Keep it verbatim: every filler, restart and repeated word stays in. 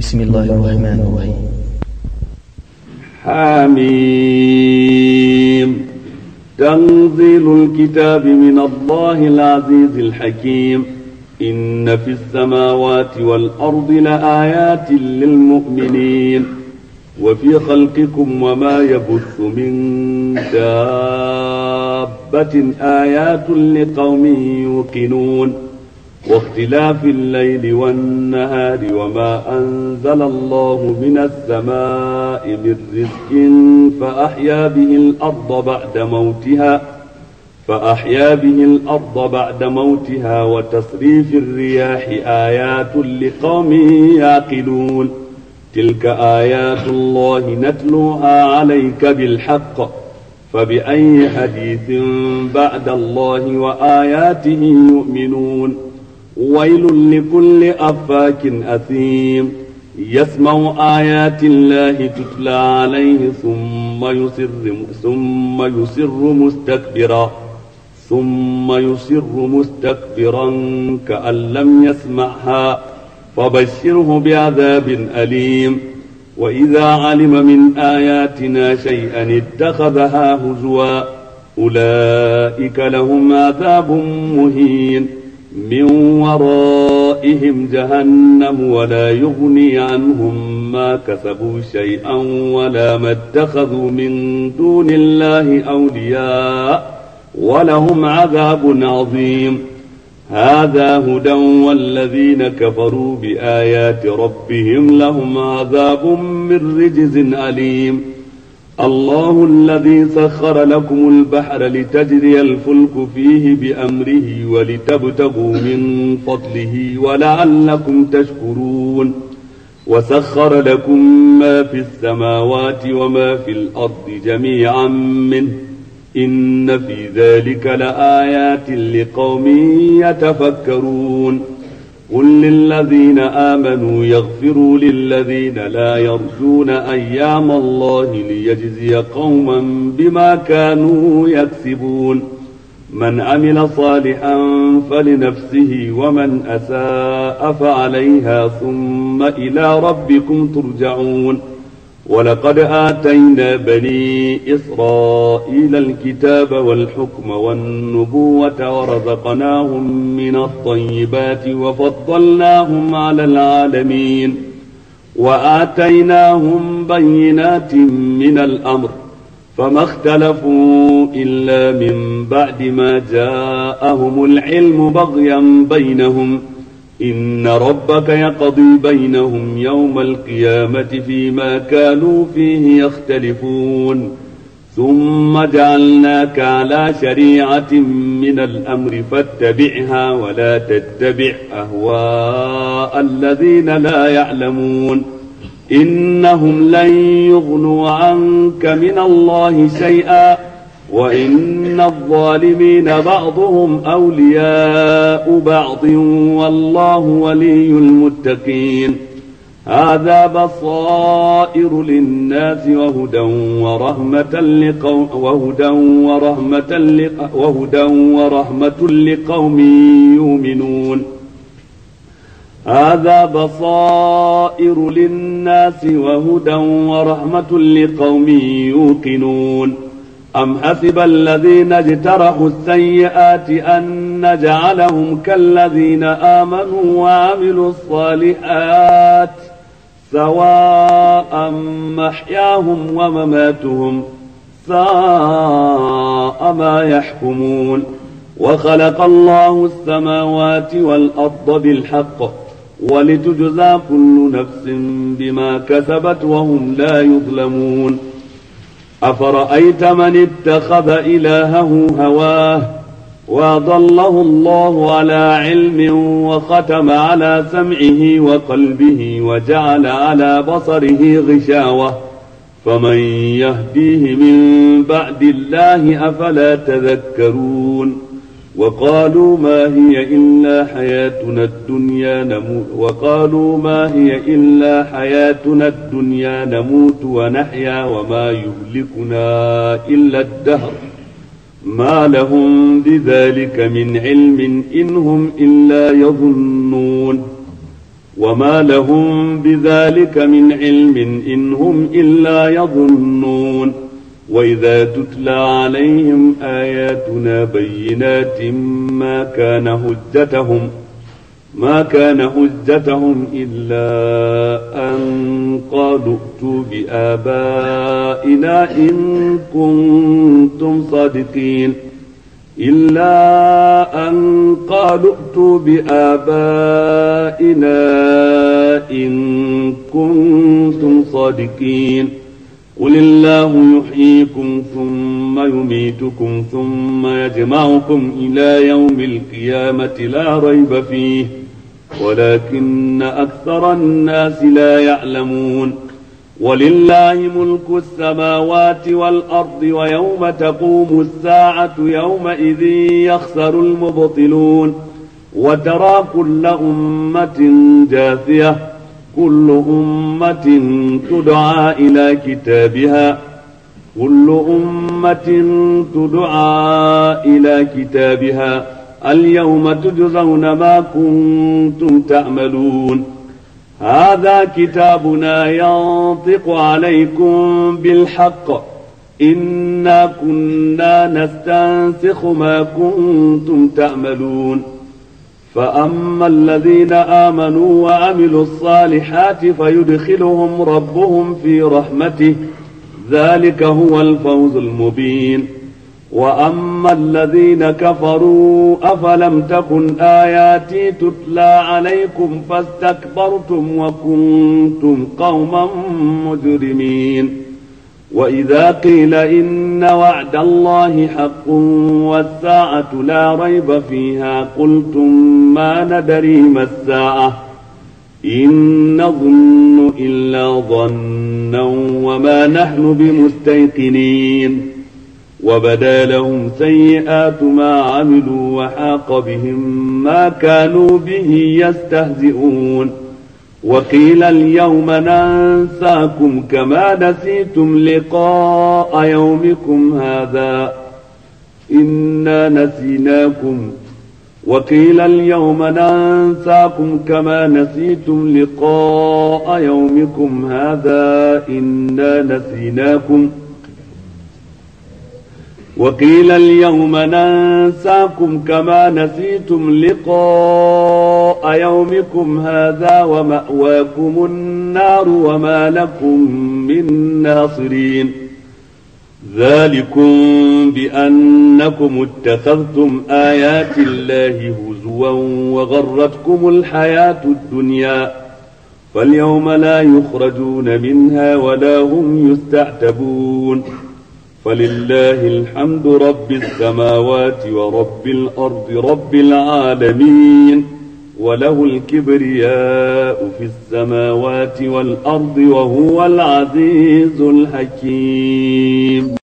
بسم الله الرحمن الرحيم. حميم. تنزيل الكتاب من الله العزيز الحكيم. إن في السماوات والأرض لآيات للمؤمنين وفي خلقكم وما يبث من دابة آيات لقوم يوقنون واختلاف الليل والنهار وما أنزل الله من السماء من رزق فأحيا به الأرض بعد موتها فأحيا به الأرض بعد موتها وتصريف الرياح آيات لقوم يعقلون. تلك آيات الله نتلوها عليك بالحق فبأي حديث بعد الله وآياته يؤمنون. ويل لكل أفاك أثيم يسمع آيات الله تتلى عليه ثم يصر ثم يصر مستكبرا ثم يصر مستكبرا كأن لم يسمعها فبشره بعذاب أليم. وإذا علم من آياتنا شيئا اتخذها هزوا أولئك لهم عذاب مهين من ورائهم جهنم ولا يغني عنهم ما كسبوا شيئا ولا ما اتخذوا من دون الله أولياء ولهم عذاب عظيم. هذا هدى والذين كفروا بآيات ربهم لهم عذاب من رجز أليم. الله الذي سخر لكم البحر لتجري الفلك فيه بأمره ولتبتغوا من فضله ولعلكم تشكرون. وسخر لكم ما في السماوات وما في الأرض جميعا منه إن في ذلك لآيات لقوم يتفكرون. قل للذين آمنوا يغفروا للذين لا يرجون أيام الله ليجزي قوما بما كانوا يكسبون. من عمل صالحا فلنفسه ومن أساء فعليها ثم إلى ربكم ترجعون. ولقد آتينا بني إسرائيل الكتاب والحكم والنبوة ورزقناهم من الطيبات وفضلناهم على العالمين وآتيناهم بينات من الأمر فما اختلفوا إلا من بعد ما جاءهم العلم بغيا بينهم. إن ربك يقضي بينهم يوم القيامة فيما كانوا فيه يختلفون. ثم جعلناك على شريعة من الأمر فاتبعها ولا تتبع أهواء الذين لا يعلمون. إنهم لن يغنوا عنك من الله شيئا وإن الظالمين بعضهم أولياء بعض والله ولي المتقين. هذا بصائر للناس وهدى ورحمة لقوم وهدى ورحمة لق وهدى ورحمة لقوم يؤمنون. هذا بصائر للناس وهدى ورحمة لقوم يوقنون. أم حسب الذين اجترحوا السيئات أن نجعلهم كالذين آمنوا وعملوا الصالحات سواء محياهم ومماتهم ساء ما يحكمون. وخلق الله السماوات والأرض بالحق ولتجزى كل نفس بما كسبت وهم لا يظلمون. أفرأيت من اتخذ إلهه هواه وأضله الله على علم وختم على سمعه وقلبه وجعل على بصره غشاوة فمن يهديه من بعد الله أفلا تذكرون. وقالوا ما هي إلا حياتنا الدنيا نموت وقالوا ما هي إلا حياتنا الدنيا نموت ونحيا وما يهلكنا إلا الدهر ما لهم بذلك من علم إن هم إلا يظنون. وما لهم بذلك من علم إن هم إلا يظنون. وإذا تتلى عليهم آياتنا بينات ما كان حجتهم ما كان حجتهم إلا أن قالوا ائتوا بآبائنا إن كنتم صادقين إلا أن قالوا ائتوا بآبائنا إن كنتم صادقين قل الله يحييكم ثم يميتكم ثم يجمعكم إلى يوم القيامة لا ريب فيه ولكن أكثر الناس لا يعلمون. ولله ملك السماوات والأرض ويوم تقوم الساعة يومئذ يخسر المبطلون. وترى كل أمة جاثية كل أمة تدعى إلى كتابها كل أمة تدعى إلى كتابها اليوم تجزون ما كنتم تعملون. هذا كتابنا ينطق عليكم بالحق إنا كنا نستنسخ ما كنتم تعملون. فأما الذين آمنوا وعملوا الصالحات فيدخلهم ربهم في رحمته ذلك هو الفوز المبين. وأما الذين كفروا أفلم تكن آياتي تتلى عليكم فاستكبرتم وكنتم قوما مجرمين. وإذا قيل إن وعد الله حق والساعة لا ريب فيها قلتم ما ندري ما الساعة إن نظن إلا ظنا وما نحن بمستيقنين. وبدا لهم سيئات ما عملوا وحاق بهم ما كانوا به يستهزئون. وقيل اليوم ننساكم كما نسيتم لقاء يومكم هذا إنا نسيناكم وقيل اليوم ننساكم كما نسيتم لقاء يومكم هذا إنا نسيناكم وقيل اليوم ننساكم كما نسيتم لقاء يومكم هذا ومأواكم النار وما لكم من ناصرين. ذلكم بأنكم اتخذتم آيات الله هزوا وغرتكم الحياة الدنيا فاليوم لا يخرجون منها ولا هم يستعتبون. فلله الحمد رب السماوات ورب الأرض رب العالمين وله الكبرياء في السماوات والأرض وهو العزيز الحكيم.